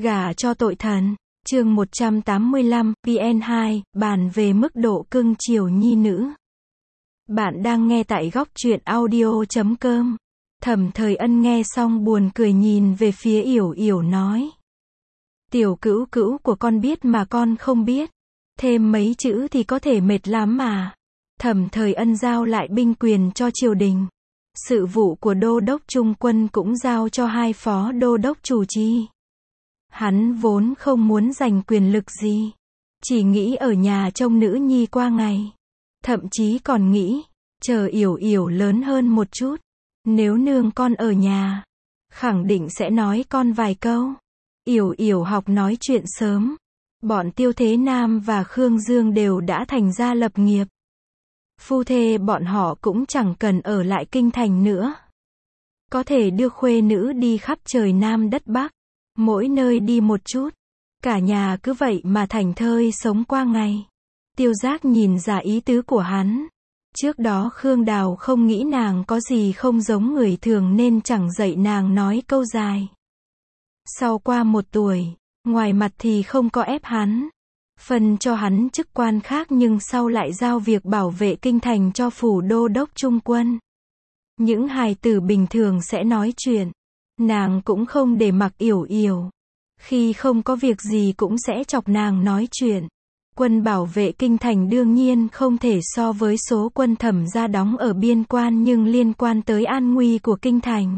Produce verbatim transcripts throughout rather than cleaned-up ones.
Gả cho tội thần. Chương một trăm tám mươi lăm, vê en hai, bàn về mức độ cưng chiều nhi nữ. Bạn đang nghe tại góc truyện audio chấm com. Thẩm Thời Ân nghe xong buồn cười nhìn về phía Yểu Yểu nói. Tiểu cữu cữu của con biết mà con không biết. Thêm mấy chữ thì có thể mệt lắm mà. Thẩm Thời Ân giao lại binh quyền cho triều đình. Sự vụ của đô đốc trung quân cũng giao cho hai phó đô đốc chủ trì. Hắn vốn không muốn giành quyền lực gì. Chỉ nghĩ ở nhà trông nữ nhi qua ngày. Thậm chí còn nghĩ, chờ Yểu Yểu lớn hơn một chút. Nếu nương con ở nhà, khẳng định sẽ nói con vài câu. Yểu Yểu học nói chuyện sớm. Bọn Tiêu Thế Nam và Khương Dương đều đã thành gia lập nghiệp. Phu thê bọn họ cũng chẳng cần ở lại kinh thành nữa. Có thể đưa khuê nữ đi khắp trời Nam đất Bắc. Mỗi nơi đi một chút. Cả nhà cứ vậy mà thảnh thơi sống qua ngày. Tiêu Giác nhìn ra ý tứ của hắn. Trước đó Khương Đào không nghĩ nàng có gì không giống người thường nên chẳng dạy nàng nói câu dài. Sau qua một tuổi, ngoài mặt thì không có ép hắn. Phân cho hắn chức quan khác nhưng sau lại giao việc bảo vệ kinh thành cho phủ đô đốc trung quân. Những hài tử bình thường sẽ nói chuyện. Nàng cũng không để mặc Yểu Yểu. Khi không có việc gì cũng sẽ chọc nàng nói chuyện. Quân bảo vệ kinh thành đương nhiên không thể so với số quân Thẩm gia đóng ở biên quan nhưng liên quan tới an nguy của kinh thành.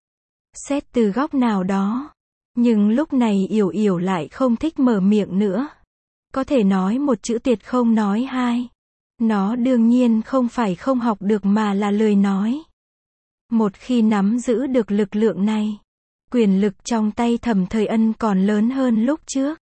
Xét từ góc nào đó. Nhưng lúc này Yểu Yểu lại không thích mở miệng nữa. Có thể nói một chữ tuyệt không nói hai. Nó đương nhiên không phải không học được mà là lời nói. Một khi nắm giữ được lực lượng này, quyền lực trong tay Thẩm Thời Ân còn lớn hơn lúc trước.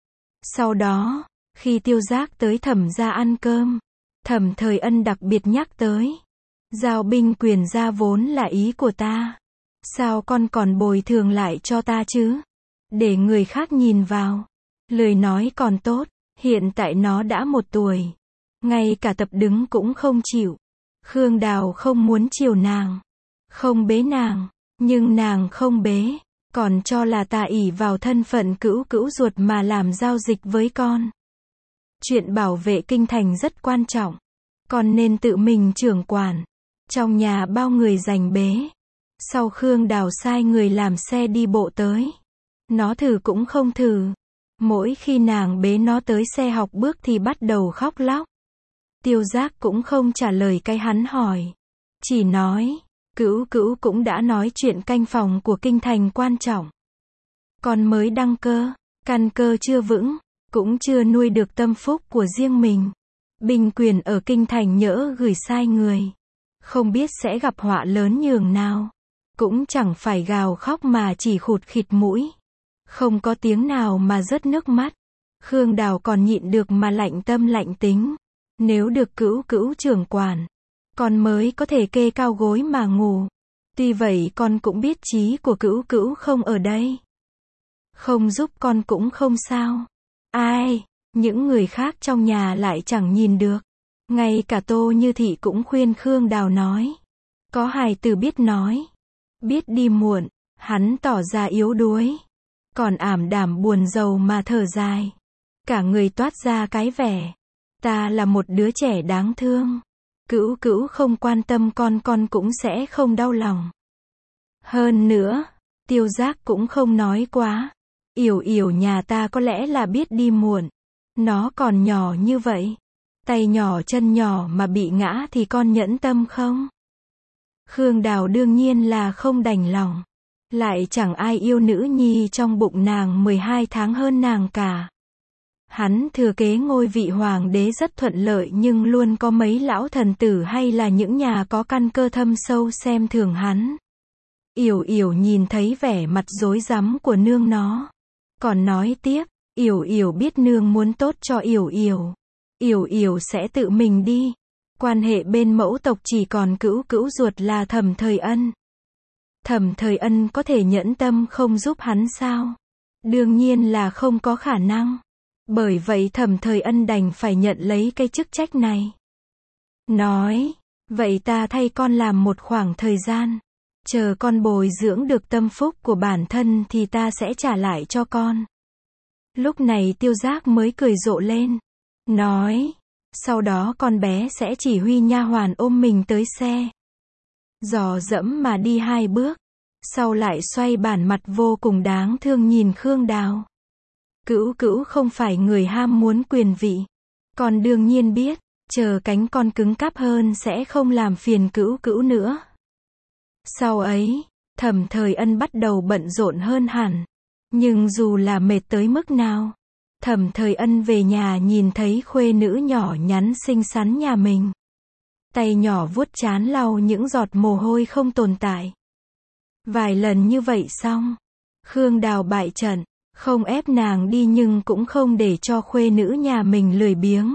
Sau đó, khi Tiêu Giác tới Thẩm gia ăn cơm, Thẩm Thời Ân đặc biệt nhắc tới. Giao binh quyền ra vốn là ý của ta. Sao con còn bồi thường lại cho ta chứ? Để người khác nhìn vào. Lời nói còn tốt, hiện tại nó đã một tuổi. Ngay cả tập đứng cũng không chịu. Khương Đào không muốn chiều nàng. Không bế nàng, nhưng nàng không bế, còn cho là ta ỷ vào thân phận cữu cữu ruột mà làm giao dịch với con. Chuyện bảo vệ kinh thành rất quan trọng, con nên tự mình trưởng quản. Trong nhà bao người giành bế. Sau Khương Đào sai người làm xe đi bộ tới. Nó thử cũng không thử. Mỗi khi nàng bế nó tới xe học bước thì bắt đầu khóc lóc. Tiêu Giác cũng không trả lời cái hắn hỏi. Chỉ nói. Cữu cữu cũng đã nói chuyện canh phòng của kinh thành quan trọng. Con mới đăng cơ, căn cơ chưa vững, cũng chưa nuôi được tâm phúc của riêng mình. Binh quyền ở kinh thành nhỡ gửi sai người. Không biết sẽ gặp họa lớn nhường nào. Cũng chẳng phải gào khóc mà chỉ khụt khịt mũi. Không có tiếng nào mà rớt nước mắt. Khương Đào còn nhịn được mà lạnh tâm lạnh tính. Nếu được cữu cữu trưởng quản, con mới có thể kê cao gối mà ngủ. Tuy vậy con cũng biết chí của cữu cữu không ở đây. Không giúp con cũng không sao. Ai, những người khác trong nhà lại chẳng nhìn được. Ngay cả Tô Như Thị cũng khuyên Khương Đào nói. Có hài tử biết nói. Biết đi muộn, hắn tỏ ra yếu đuối. Còn ảm đạm buồn rầu mà thở dài. Cả người toát ra cái vẻ. Ta là một đứa trẻ đáng thương. Cữu cữu không quan tâm con con cũng sẽ không đau lòng. Hơn nữa, Tiêu Giác cũng không nói quá. Yểu Yểu nhà ta có lẽ là biết đi muộn. Nó còn nhỏ như vậy. Tay nhỏ chân nhỏ mà bị ngã thì con nhẫn tâm không? Khương Đào đương nhiên là không đành lòng. Lại chẳng ai yêu nữ nhi trong bụng nàng mười hai tháng hơn nàng cả. Hắn thừa kế ngôi vị hoàng đế rất thuận lợi nhưng luôn có mấy lão thần tử hay là những nhà có căn cơ thâm sâu xem thường hắn. Yểu Yểu nhìn thấy vẻ mặt rối rắm của nương nó. Còn nói tiếp, Yểu Yểu biết nương muốn tốt cho Yểu Yểu. Yểu Yểu sẽ tự mình đi. Quan hệ bên mẫu tộc chỉ còn cữu cữu ruột là Thẩm Thời Ân. Thẩm Thời Ân có thể nhẫn tâm không giúp hắn sao? Đương nhiên là không có khả năng. Bởi vậy Thẩm Thời Ân đành phải nhận lấy cái chức trách này. Nói, vậy ta thay con làm một khoảng thời gian. chờ con bồi dưỡng được tâm phúc của bản thân thì ta sẽ trả lại cho con. Lúc này Tiêu Giác mới cười rộ lên, nói, sau đó con bé sẽ chỉ huy nha hoàn ôm mình tới xe. Dò dẫm mà đi hai bước, sau lại xoay bản mặt vô cùng đáng thương nhìn Khương Đào. Cữu Cữu không phải người ham muốn quyền vị. Con đương nhiên biết, chờ cánh con cứng cáp hơn sẽ không làm phiền Cữu Cữu nữa. Sau ấy, Thẩm Thời Ân bắt đầu bận rộn hơn hẳn. Nhưng dù là mệt tới mức nào, Thẩm Thời Ân về nhà nhìn thấy khuê nữ nhỏ nhắn xinh xắn nhà mình. Tay nhỏ vuốt trán lau những giọt mồ hôi không tồn tại. Vài lần như vậy xong, Khương Đào bại trận, không ép nàng đi nhưng cũng không để cho khuê nữ nhà mình lười biếng.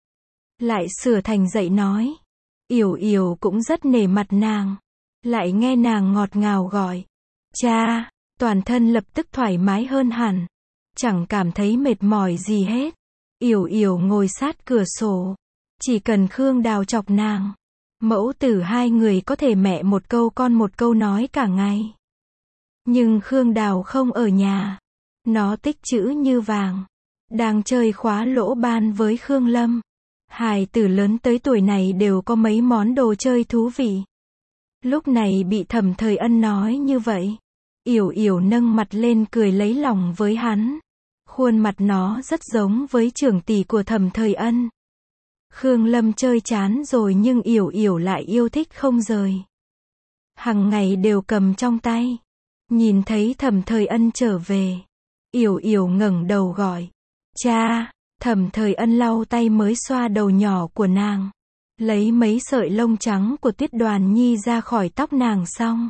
Lại sửa thành dạy nói. Yểu Yểu cũng rất nể mặt nàng. Lại nghe nàng ngọt ngào gọi cha, toàn thân lập tức thoải mái hơn hẳn. Chẳng cảm thấy mệt mỏi gì hết. Yểu Yểu ngồi sát cửa sổ. Chỉ cần Khương Đào chọc nàng, mẫu tử hai người có thể mẹ một câu con một câu nói cả ngày. Nhưng Khương Đào không ở nhà. Nó tích trữ như vàng. Đang chơi khóa lỗ ban với Khương Lâm. Hài tử lớn tới tuổi này đều có mấy món đồ chơi thú vị. Lúc này bị Thẩm Thời Ân nói như vậy, Yểu Yểu nâng mặt lên cười lấy lòng với hắn. Khuôn mặt nó rất giống với trưởng tỷ của Thẩm Thời Ân. Khương Lâm chơi chán rồi nhưng Yểu Yểu lại yêu thích không rời. Hằng ngày đều cầm trong tay. Nhìn thấy Thẩm Thời Ân trở về, Yểu Yểu ngẩng đầu gọi cha. Thẩm Thời Ân lau tay mới xoa đầu nhỏ của nàng, lấy mấy sợi lông trắng của Tuyết Đoàn Nhi ra khỏi tóc nàng xong,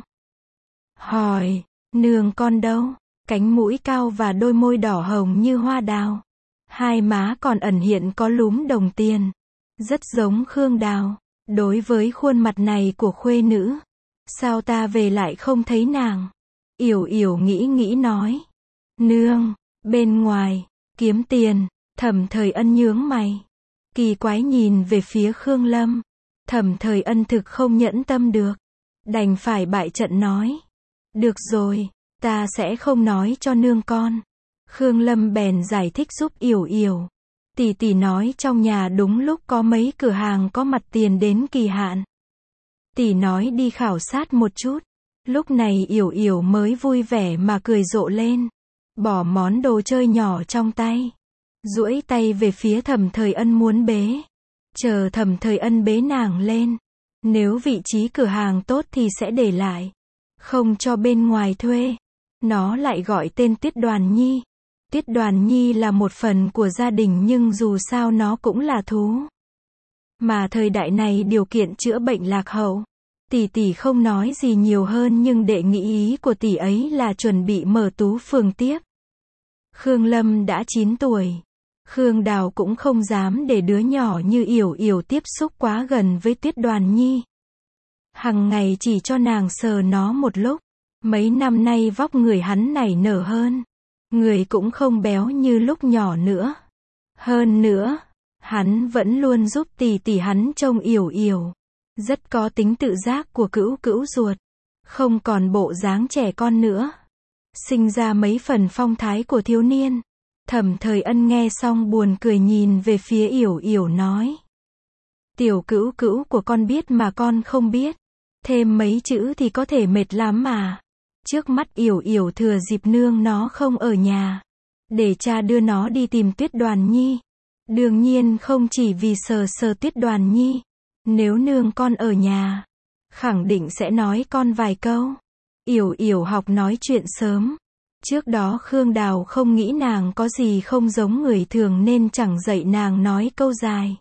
hỏi, nương con đâu? Cánh mũi cao và đôi môi đỏ hồng như hoa đào. Hai má còn ẩn hiện có lúm đồng tiền. Rất giống Khương Đào. Đối với khuôn mặt này của khuê nữ, sao ta về lại không thấy nàng? Yểu Yểu nghĩ nghĩ nói, nương, bên ngoài, kiếm tiền. Thẩm Thời Ân nhướng mày, kỳ quái nhìn về phía Khương Lâm. Thẩm Thời Ân thực không nhẫn tâm được, đành phải bại trận nói, được rồi, ta sẽ không nói cho nương con. Khương Lâm bèn giải thích giúp Yểu Yểu. Tỷ tỷ nói trong nhà đúng lúc có mấy cửa hàng có mặt tiền đến kỳ hạn. Tỷ nói đi khảo sát một chút. Lúc này Yểu Yểu mới vui vẻ mà cười rộ lên, bỏ món đồ chơi nhỏ trong tay, duỗi tay về phía Thẩm Thời Ân muốn bế. Chờ Thẩm Thời Ân bế nàng lên. Nếu vị trí cửa hàng tốt thì sẽ để lại, không cho bên ngoài thuê. Nó lại gọi tên Tuyết Đoàn Nhi. Tuyết Đoàn Nhi là một phần của gia đình nhưng dù sao nó cũng là thú. Mà thời đại này điều kiện chữa bệnh lạc hậu. Tỷ tỷ không nói gì nhiều hơn nhưng đệ nghĩ ý của tỷ ấy là chuẩn bị mở tú phường tiếp. Khương Lâm đã chín tuổi. Khương Đào cũng không dám để đứa nhỏ như Yểu Yểu tiếp xúc quá gần với Tuyết Đoàn Nhi. Hằng ngày chỉ cho nàng sờ nó một lúc. Mấy năm nay vóc người hắn nảy nở hơn. Người cũng không béo như lúc nhỏ nữa. Hơn nữa, hắn vẫn luôn giúp tỷ tỷ hắn trông Yểu Yểu. Rất có tính tự giác của Cữu Cữu ruột. Không còn bộ dáng trẻ con nữa. Sinh ra mấy phần phong thái của thiếu niên. Thẩm Thời Ân nghe xong buồn cười nhìn về phía Yểu Yểu nói, tiểu Cữu Cữu của con biết mà con không biết. Thêm mấy chữ thì có thể mệt lắm mà. Trước mắt Yểu Yểu thừa dịp nương nó không ở nhà, để cha đưa nó đi tìm Tuyết Đoàn Nhi. Đương nhiên không chỉ vì sờ sờ Tuyết Đoàn Nhi. Nếu nương con ở nhà, khẳng định sẽ nói con vài câu. Yểu Yểu học nói chuyện sớm. Trước đó Khương Đào không nghĩ nàng có gì không giống người thường nên chẳng dạy nàng nói câu dài.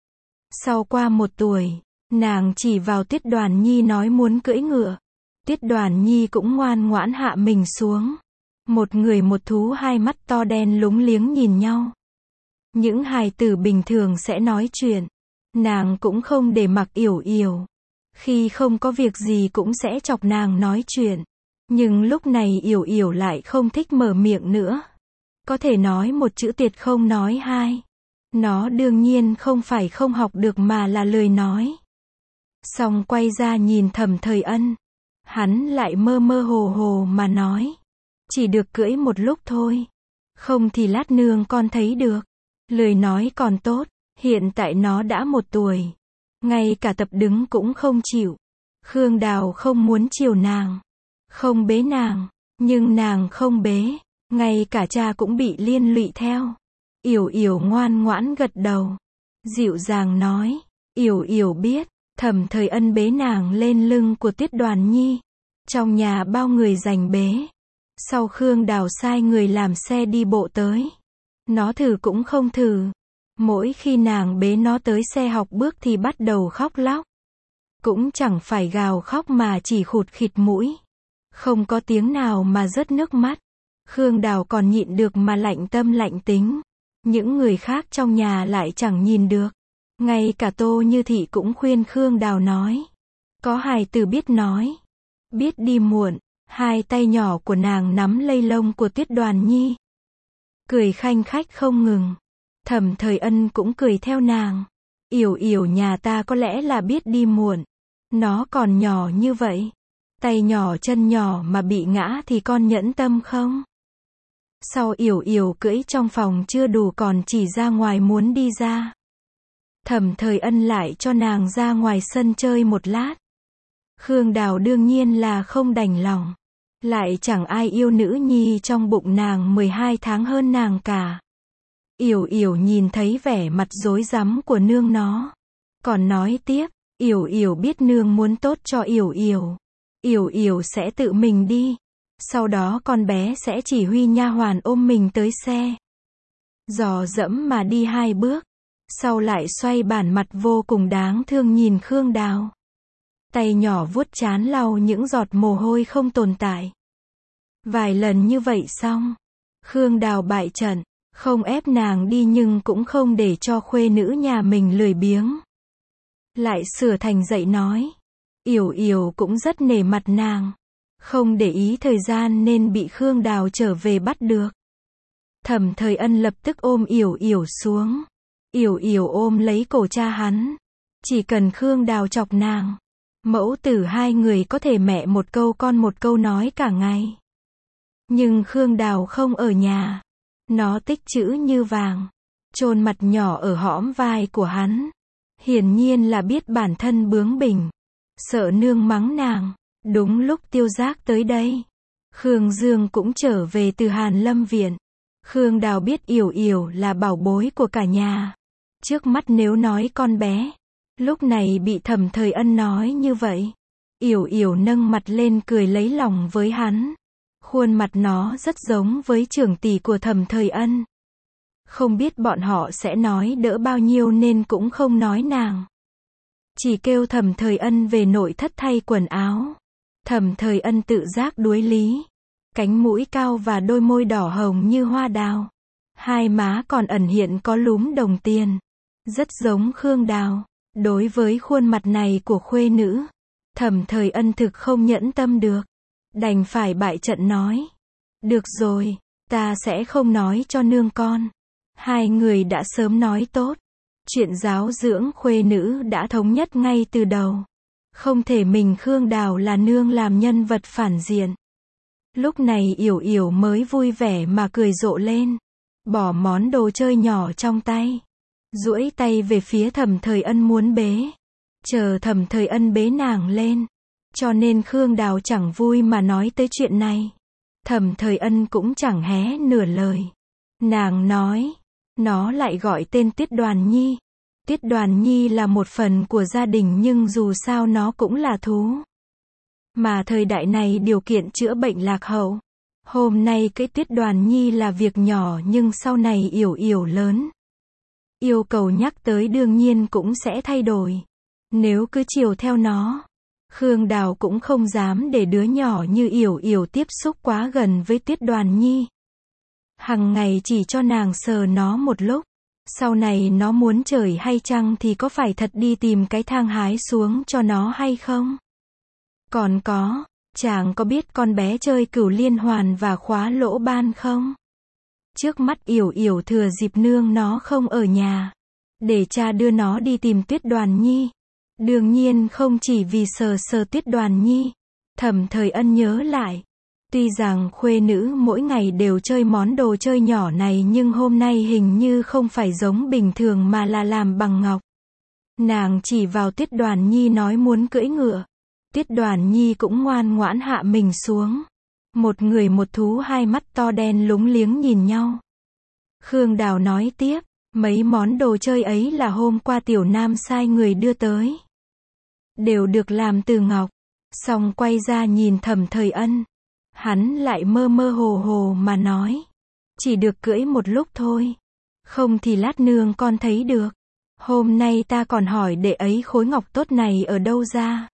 Sau qua một tuổi, nàng chỉ vào Tuyết Đoàn Nhi nói muốn cưỡi ngựa. Tuyết Đoàn Nhi cũng ngoan ngoãn hạ mình xuống. Một người một thú hai mắt to đen lúng liếng nhìn nhau. Những hài tử bình thường sẽ nói chuyện. Nàng cũng không để mặc Yểu Yểu. Khi không có việc gì cũng sẽ chọc nàng nói chuyện. Nhưng lúc này Yểu Yểu lại không thích mở miệng nữa. Có thể nói một chữ tuyệt không nói hai. Nó đương nhiên không phải không học được mà là lười nói. Xong quay ra nhìn Thẩm Thời Ân. Hắn lại mơ mơ hồ hồ mà nói. Chỉ được cưỡi một lúc thôi. Không thì lát nương con thấy được. Lời nói còn tốt, hiện tại nó đã một tuổi. Ngay cả tập đứng cũng không chịu. Khương Đào không muốn chiều nàng. Không bế nàng. Nhưng nàng không bế. Ngay cả cha cũng bị liên lụy theo. Yểu Yểu ngoan ngoãn gật đầu. Dịu dàng nói. Yểu Yểu biết. Thẩm Thời Ân bế nàng lên lưng của Tiết Đoàn Nhi. Trong nhà bao người giành bế. Sau Khương Đào sai người làm xe đi bộ tới. Nó thử cũng không thử. Mỗi khi nàng bế nó tới xe học bước thì bắt đầu khóc lóc. Cũng chẳng phải gào khóc mà chỉ khụt khịt mũi. Không có tiếng nào mà rớt nước mắt. Khương Đào còn nhịn được mà lạnh tâm lạnh tính. Những người khác trong nhà lại chẳng nhìn được. Ngay cả Tô Như Thị cũng khuyên Khương Đào nói. Có hài tử biết nói. Biết đi muộn. Hai tay nhỏ của nàng nắm lây lông của Tiết Đoàn Nhi. Cười khanh khách không ngừng. Thẩm Thời Ân cũng cười theo nàng. Yểu Yểu nhà ta có lẽ là biết đi muộn. Nó còn nhỏ như vậy. Tay nhỏ chân nhỏ mà bị ngã thì con nhẫn tâm không? Sau Yểu Yểu cưỡi trong phòng chưa đủ còn chỉ ra ngoài muốn đi ra. Thẩm Thời Ân lại cho nàng ra ngoài sân chơi một lát. Khương Đào đương nhiên là không đành lòng. Lại chẳng ai yêu nữ nhi trong bụng nàng mười hai tháng hơn nàng cả. Yểu Yểu nhìn thấy vẻ mặt rối rắm của nương nó. Còn nói tiếp, Yểu Yểu biết nương muốn tốt cho Yểu Yểu. Yểu Yểu sẽ tự mình đi. Sau đó con bé sẽ chỉ huy nha hoàn ôm mình tới xe. Dò dẫm mà đi hai bước. Sau lại xoay bản mặt vô cùng đáng thương nhìn Khương Đào. Tay nhỏ vuốt trán lau những giọt mồ hôi không tồn tại. Vài lần như vậy xong. Khương Đào bại trận. Không ép nàng đi nhưng cũng không để cho khuê nữ nhà mình lười biếng. Lại sửa thành dạy nói. Yểu Yểu cũng rất nể mặt nàng. Không để ý thời gian nên bị Khương Đào trở về bắt được. Thẩm Thời Ân lập tức ôm Yểu Yểu xuống. Yểu Yểu ôm lấy cổ cha hắn. Chỉ cần Khương Đào chọc nàng. Mẫu tử hai người có thể mẹ một câu con một câu nói cả ngày. Nhưng Khương Đào không ở nhà. Nó tích chữ như vàng. Chôn mặt nhỏ ở hõm vai của hắn. Hiển nhiên là biết bản thân bướng bỉnh. Sợ nương mắng nàng. Đúng lúc Tiêu Giác tới đây. Khương Dương cũng trở về từ Hàn Lâm Viện. Khương Đào biết Yểu Yểu là bảo bối của cả nhà. Trước mắt nếu nói con bé. Lúc này bị Thẩm Thời Ân nói như vậy. Yểu Yểu nâng mặt lên cười lấy lòng với hắn. Khuôn mặt nó rất giống với trưởng tỷ của Thẩm Thời Ân. Không biết bọn họ sẽ nói đỡ bao nhiêu nên cũng không nói nàng. Chỉ kêu Thẩm Thời Ân về nội thất thay quần áo. Thẩm Thời Ân tự giác đuối lý. Cánh mũi cao và đôi môi đỏ hồng như hoa đào. Hai má còn ẩn hiện có lúm đồng tiền. Rất giống Khương Đào. Đối với khuôn mặt này của khuê nữ, Thẩm Thời Ân thực không nhẫn tâm được. Đành phải bại trận nói. Được rồi, ta sẽ không nói cho nương con. Hai người đã sớm nói tốt. Chuyện giáo dưỡng khuê nữ đã thống nhất ngay từ đầu. Không thể mình Khương Đào là nương làm nhân vật phản diện. Lúc này Yểu Yểu mới vui vẻ mà cười rộ lên. Bỏ món đồ chơi nhỏ trong tay. Duỗi tay về phía Thẩm Thời Ân muốn bế. Chờ Thẩm Thời Ân bế nàng lên. Cho nên Khương Đào chẳng vui mà nói tới chuyện này. Thẩm Thời Ân cũng chẳng hé nửa lời. Nàng nói. Nó lại gọi tên Tiết Đoàn Nhi. Tiết Đoàn Nhi là một phần của gia đình nhưng dù sao nó cũng là thú. Mà thời đại này điều kiện chữa bệnh lạc hậu. Hôm nay cái Tiết Đoàn Nhi là việc nhỏ nhưng sau này Yểu Yểu lớn. Yêu cầu nhắc tới đương nhiên cũng sẽ thay đổi. Nếu cứ chiều theo nó. Khương Đào cũng không dám để đứa nhỏ như Yểu Yểu tiếp xúc quá gần với Tiết Đoàn Nhi. Hằng ngày chỉ cho nàng sờ nó một lúc. Sau này nó muốn trời hay trăng thì có phải thật đi tìm cái thang hái xuống cho nó hay không? Còn có, chàng có biết con bé chơi cửu liên hoàn và khóa lỗ ban không? Trước mắt Yểu Yểu thừa dịp nương nó không ở nhà. Để cha đưa nó đi tìm Tuyết Đoàn Nhi. Đương nhiên không chỉ vì sờ sờ Tuyết Đoàn Nhi. Thẩm Thời Ân nhớ lại. Tuy rằng khuê nữ mỗi ngày đều chơi món đồ chơi nhỏ này nhưng hôm nay hình như không phải giống bình thường mà là làm bằng ngọc. Nàng chỉ vào Tuyết Đoàn Nhi nói muốn cưỡi ngựa. Tuyết Đoàn Nhi cũng ngoan ngoãn hạ mình xuống. Một người một thú hai mắt to đen lúng liếng nhìn nhau. Khương Đào nói tiếp, mấy món đồ chơi ấy là hôm qua Tiểu Nam sai người đưa tới. Đều được làm từ ngọc. Xong quay ra nhìn Thẩm Thời Ân. Hắn lại mơ mơ hồ hồ mà nói. Chỉ được cưỡi một lúc thôi. Không thì lát nương con thấy được. Hôm nay ta còn hỏi đệ ấy khối ngọc tốt này ở đâu ra.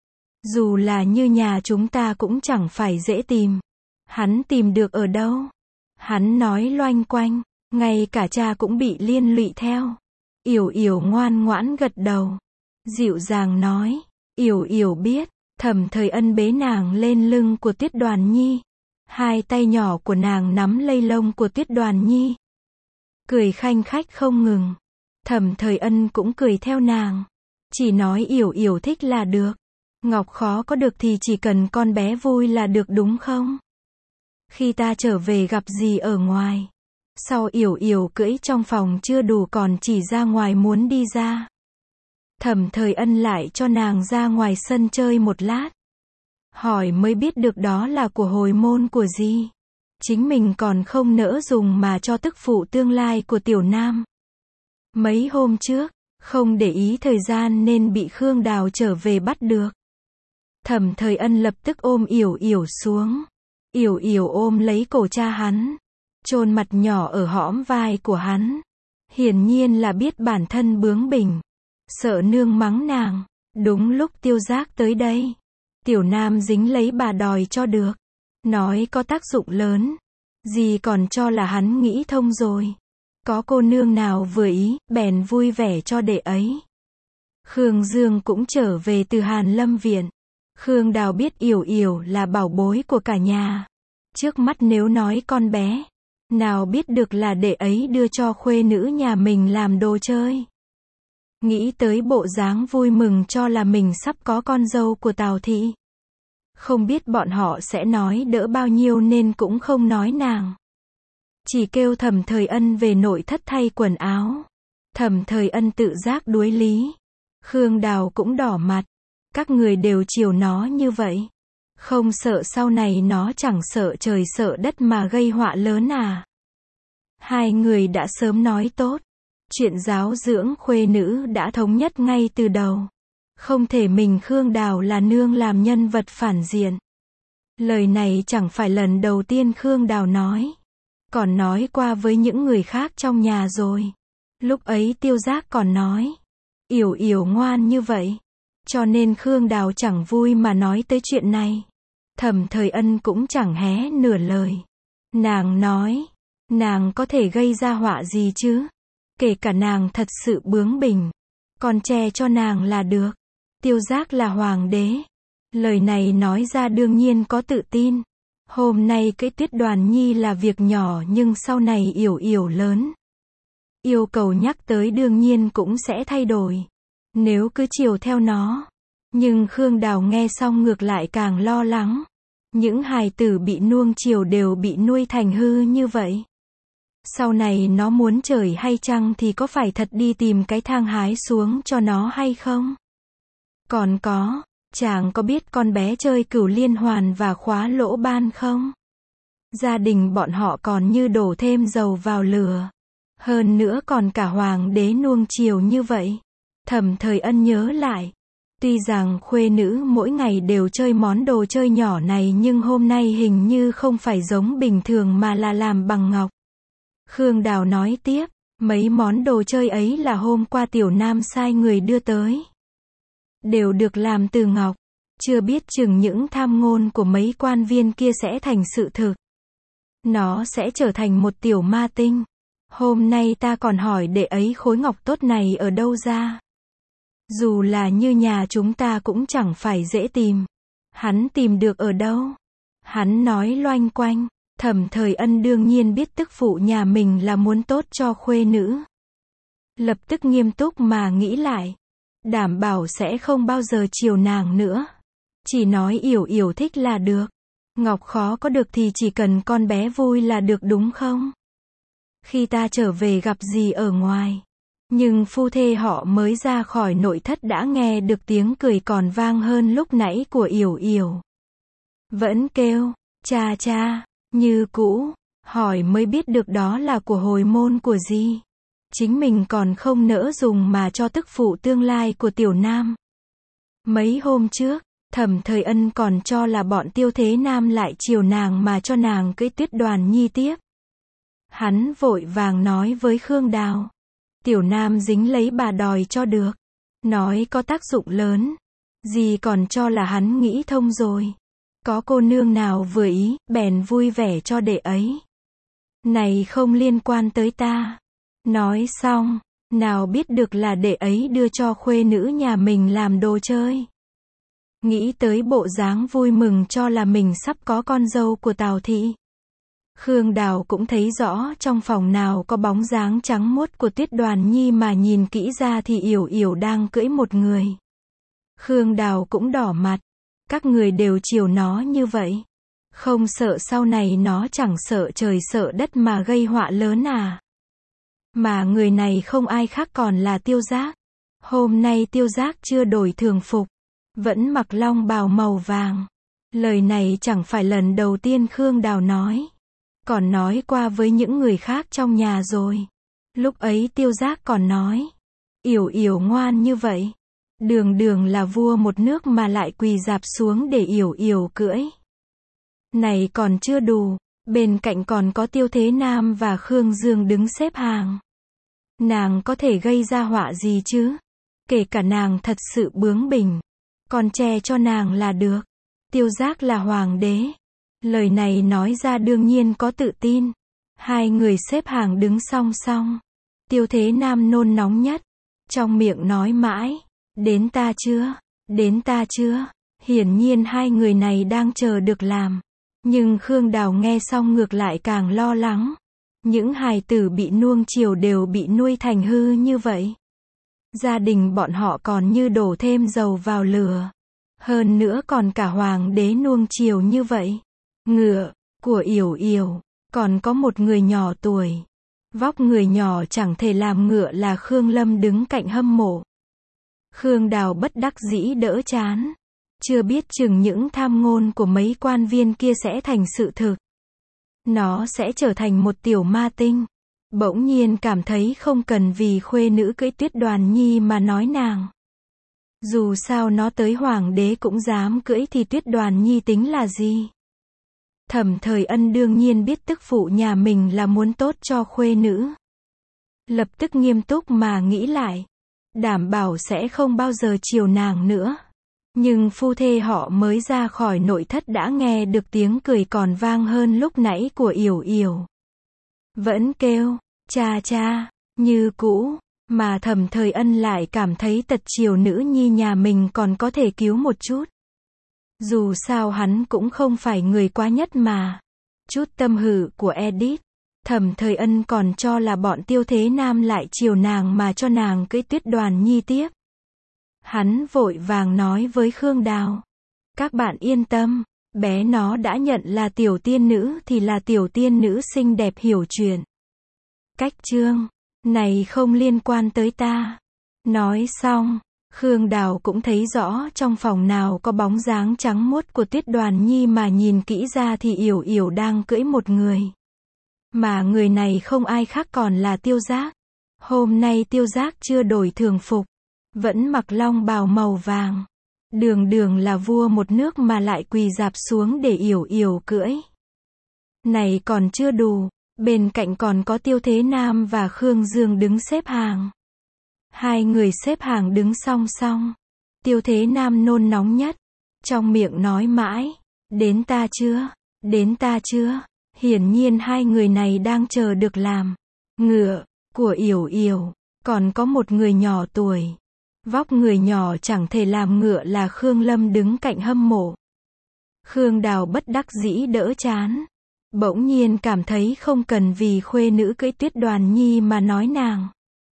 Dù là như nhà chúng ta cũng chẳng phải dễ tìm. Hắn tìm được ở đâu? Hắn nói loanh quanh. Ngay cả cha cũng bị liên lụy theo. Yểu Yểu ngoan ngoãn gật đầu. Dịu dàng nói. Yểu Yểu biết. Thẩm Thời Ân bế nàng lên lưng của Tuyết Đoàn Nhi. Hai tay nhỏ của nàng nắm lây lông của Tuyết Đoàn Nhi. Cười khanh khách không ngừng. Thẩm Thời Ân cũng cười theo nàng. Chỉ nói Yểu Yểu thích là được. Ngọc khó có được thì chỉ cần con bé vui là được đúng không? Khi ta trở về gặp gì ở ngoài. Sau Yểu Yểu cưỡi trong phòng chưa đủ còn chỉ ra ngoài muốn đi ra. Thẩm Thời Ân lại cho nàng ra ngoài sân chơi một lát. Hỏi mới biết được đó là của hồi môn của gì. Chính mình còn không nỡ dùng mà cho tức phụ tương lai của Tiểu Nam. Mấy hôm trước, không để ý thời gian nên bị Khương Đào trở về bắt được. Thẩm Thời Ân lập tức ôm Yểu Yểu xuống. Yểu Yểu ôm lấy cổ cha hắn. Chôn mặt nhỏ ở hõm vai của hắn. Hiển nhiên là biết bản thân bướng bỉnh. Sợ nương mắng nàng. Đúng lúc Tiêu Giác tới đây. Tiểu Nam dính lấy bà đòi cho được. Nói có tác dụng lớn. Dì còn cho là hắn nghĩ thông rồi. Có cô nương nào vừa ý, bèn vui vẻ cho đệ ấy. Khương Dương cũng trở về từ Hàn Lâm Viện. Khương Đào biết Yểu Yểu là bảo bối của cả nhà. Trước mắt nếu nói con bé, nào biết được là đệ ấy đưa cho khuê nữ nhà mình làm đồ chơi. Nghĩ tới bộ dáng vui mừng cho là mình sắp có con dâu của Tào thị. Không biết bọn họ sẽ nói đỡ bao nhiêu nên cũng không nói nàng. Chỉ kêu Thẩm Thời Ân về nội thất thay quần áo. Thẩm Thời Ân tự giác đuối lý. Khương Đào cũng đỏ mặt. Các người đều chiều nó như vậy. Không sợ sau này nó chẳng sợ trời sợ đất mà gây họa lớn à. Hai người đã sớm nói tốt. Chuyện giáo dưỡng khuê nữ đã thống nhất ngay từ đầu. Không thể mình Khương Đào là nương làm nhân vật phản diện. Lời này chẳng phải lần đầu tiên Khương Đào nói. Còn nói qua với những người khác trong nhà rồi. Lúc ấy Tiêu Giác còn nói. Yểu Yểu ngoan như vậy. Cho nên Khương Đào chẳng vui mà nói tới chuyện này. Thẩm Thời Ân cũng chẳng hé nửa lời. Nàng nói. Nàng có thể gây ra họa gì chứ? Kể cả nàng thật sự bướng bỉnh. Còn che cho nàng là được. Tiêu Giác là hoàng đế. Lời này nói ra đương nhiên có tự tin. Hôm nay cái Tuyết Đoàn Nhi là việc nhỏ nhưng sau này Yểu Yểu lớn. Yêu cầu nhắc tới đương nhiên cũng sẽ thay đổi. Nếu cứ chiều theo nó. Nhưng Khương Đào nghe xong ngược lại càng lo lắng. Những hài tử bị nuông chiều đều bị nuôi thành hư như vậy. Sau này nó muốn trời hay trăng thì có phải thật đi tìm cái thang hái xuống cho nó hay không? Còn có, chàng có biết con bé chơi cửu liên hoàn và khóa lỗ ban không? Gia đình bọn họ còn như đổ thêm dầu vào lửa. Hơn nữa còn cả hoàng đế nuông chiều như vậy. Thẩm Thời Ân nhớ lại. Tuy rằng khuê nữ mỗi ngày đều chơi món đồ chơi nhỏ này nhưng hôm nay hình như không phải giống bình thường mà là làm bằng ngọc. Khương Đào nói tiếp. Mấy món đồ chơi ấy là hôm qua Tiểu Nam sai người đưa tới. Đều được làm từ ngọc. Chưa biết chừng những tham ngôn của mấy quan viên kia sẽ thành sự thực. Nó sẽ trở thành một tiểu ma tinh. Hôm nay ta còn hỏi đệ ấy khối ngọc tốt này ở đâu ra. Dù là như nhà chúng ta cũng chẳng phải dễ tìm. Hắn tìm được ở đâu? Hắn nói loanh quanh. Thẩm Thời Ân đương nhiên biết tức phụ nhà mình là muốn tốt cho khuê nữ. Lập tức nghiêm túc mà nghĩ lại. Đảm bảo sẽ không bao giờ chiều nàng nữa. Chỉ nói Yểu Yểu thích là được. Ngọc khó có được thì chỉ cần con bé vui là được đúng không? Khi ta trở về gặp dì ở ngoài. Nhưng phu thê họ mới ra khỏi nội thất đã nghe được tiếng cười còn vang hơn lúc nãy của Yểu Yểu. Vẫn kêu, cha cha, như cũ, hỏi mới biết được đó là của hồi môn của dì. Chính mình còn không nỡ dùng mà cho tức phụ tương lai của Tiểu Nam. Mấy hôm trước, Thẩm Thời Ân còn cho là bọn Tiêu Thế Nam lại chiều nàng mà cho nàng cưỡi Tuyết Đoàn Nhi tiếp. Hắn vội vàng nói với Khương Đào. Tiểu Nam dính lấy bà đòi cho được. Nói có tác dụng lớn. Dì còn cho là hắn nghĩ thông rồi. Có cô nương nào vừa ý, bèn vui vẻ cho đệ ấy. Này không liên quan tới ta. Nói xong, nào biết được là đệ ấy đưa cho khuê nữ nhà mình làm đồ chơi. Nghĩ tới bộ dáng vui mừng cho là mình sắp có con dâu của Tào thị. Khương Đào cũng thấy rõ trong phòng nào có bóng dáng trắng muốt của Tuyết Đoàn Nhi mà nhìn kỹ ra thì Yểu Yểu đang cưỡi một người. Khương Đào cũng đỏ mặt. Các người đều chiều nó như vậy. Không sợ sau này nó chẳng sợ trời sợ đất mà gây họa lớn à. Mà người này không ai khác còn là Tiêu Giác. Hôm nay Tiêu Giác chưa đổi thường phục. Vẫn mặc long bào màu vàng. Lời này chẳng phải lần đầu tiên Khương Đào nói. Còn nói qua với những người khác trong nhà rồi. Lúc ấy Tiêu Giác còn nói. Yểu Yểu ngoan như vậy. Đường đường là vua một nước mà lại quỳ dạp xuống để Yểu Yểu cưỡi. Này còn chưa đủ. Bên cạnh còn có Tiêu Thế Nam và Khương Dương đứng xếp hàng. Nàng có thể gây ra họa gì chứ? Kể cả nàng thật sự bướng bỉnh. Còn che cho nàng là được. Tiêu Giác là hoàng đế. Lời này nói ra đương nhiên có tự tin. Hai người xếp hàng đứng song song. Tiêu Thế Nam nôn nóng nhất. Trong miệng nói mãi. Đến ta chưa? Đến ta chưa? Hiển nhiên hai người này đang chờ được làm. Nhưng Khương Đào nghe xong ngược lại càng lo lắng. Những hài tử bị nuông chiều đều bị nuôi thành hư như vậy. Gia đình bọn họ còn như đổ thêm dầu vào lửa. Hơn nữa còn cả hoàng đế nuông chiều như vậy. Ngựa của Yểu Yểu, còn có một người nhỏ tuổi. Vóc người nhỏ chẳng thể làm ngựa là Khương Lâm đứng cạnh hâm mộ. Khương Đào bất đắc dĩ đỡ chán. Chưa biết chừng những tham ngôn của mấy quan viên kia sẽ thành sự thực. Nó sẽ trở thành một tiểu ma tinh. Bỗng nhiên cảm thấy không cần vì khuê nữ cưỡi Tuyết Đoàn Nhi mà nói nàng. Dù sao nó tới hoàng đế cũng dám cưỡi thì Tuyết Đoàn Nhi tính là gì? Thẩm Thời Ân đương nhiên biết tức phụ nhà mình là muốn tốt cho khuê nữ. Lập tức nghiêm túc mà nghĩ lại. Đảm bảo sẽ không bao giờ chiều nàng nữa. Nhưng phu thê họ mới ra khỏi nội thất đã nghe được tiếng cười còn vang hơn lúc nãy của Yểu Yểu. Vẫn kêu, cha cha, như cũ. Mà Thẩm Thời Ân lại cảm thấy tật chiều nữ nhi nhà mình còn có thể cứu một chút. Dù sao hắn cũng không phải người quá nhất mà. Chút tâm hử của Edith. Thẩm Thời Ân còn cho là bọn Tiêu Thế Nam lại chiều nàng mà cho nàng cưỡi Tuyết Đoàn Nhi tiếp. Hắn vội vàng nói với Khương Đào. Các bạn yên tâm. Bé nó đã nhận là tiểu tiên nữ thì là tiểu tiên nữ xinh đẹp hiểu chuyện. Cách chương này không liên quan tới ta. Nói xong, Khương Đào cũng thấy rõ trong phòng nào có bóng dáng trắng muốt của Tuyết Đoàn Nhi mà nhìn kỹ ra thì Yểu Yểu đang cưỡi một người. Mà người này không ai khác còn là Tiêu Giác. Hôm nay Tiêu Giác chưa đổi thường phục. Vẫn mặc long bào màu vàng. Đường đường là vua một nước mà lại quỳ dạp xuống để Yểu Yểu cưỡi. Này còn chưa đủ. Bên cạnh còn có Tiêu Thế Nam và Khương Dương đứng xếp hàng. Hai người xếp hàng đứng song song. Tiêu Thế Nam nôn nóng nhất. Trong miệng nói mãi. Đến ta chưa? Đến ta chưa? Hiển nhiên hai người này đang chờ được làm. Ngựa của Yểu Yểu. Còn có một người nhỏ tuổi. Vóc người nhỏ chẳng thể làm ngựa là Khương Lâm đứng cạnh hâm mộ. Khương Đào bất đắc dĩ đỡ chán. Bỗng nhiên cảm thấy không cần vì khuê nữ cưỡi Tuyết Đoàn Nhi mà nói nàng.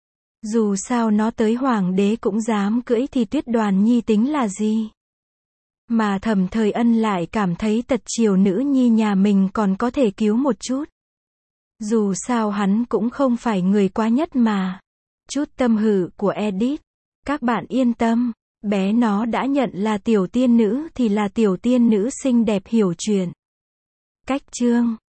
Dù sao nó tới hoàng đế cũng dám cưỡi thì Tuyết Đoàn Nhi tính là gì? Mà Thẩm Thời Ân lại cảm thấy tật chiều nữ nhi nhà mình còn có thể cứu một chút. Dù sao hắn cũng không phải người quá nhất mà. Chút tâm hử của Edith. Các bạn yên tâm, bé nó đã nhận là tiểu tiên nữ thì là tiểu tiên nữ xinh đẹp hiểu chuyện. Cách chương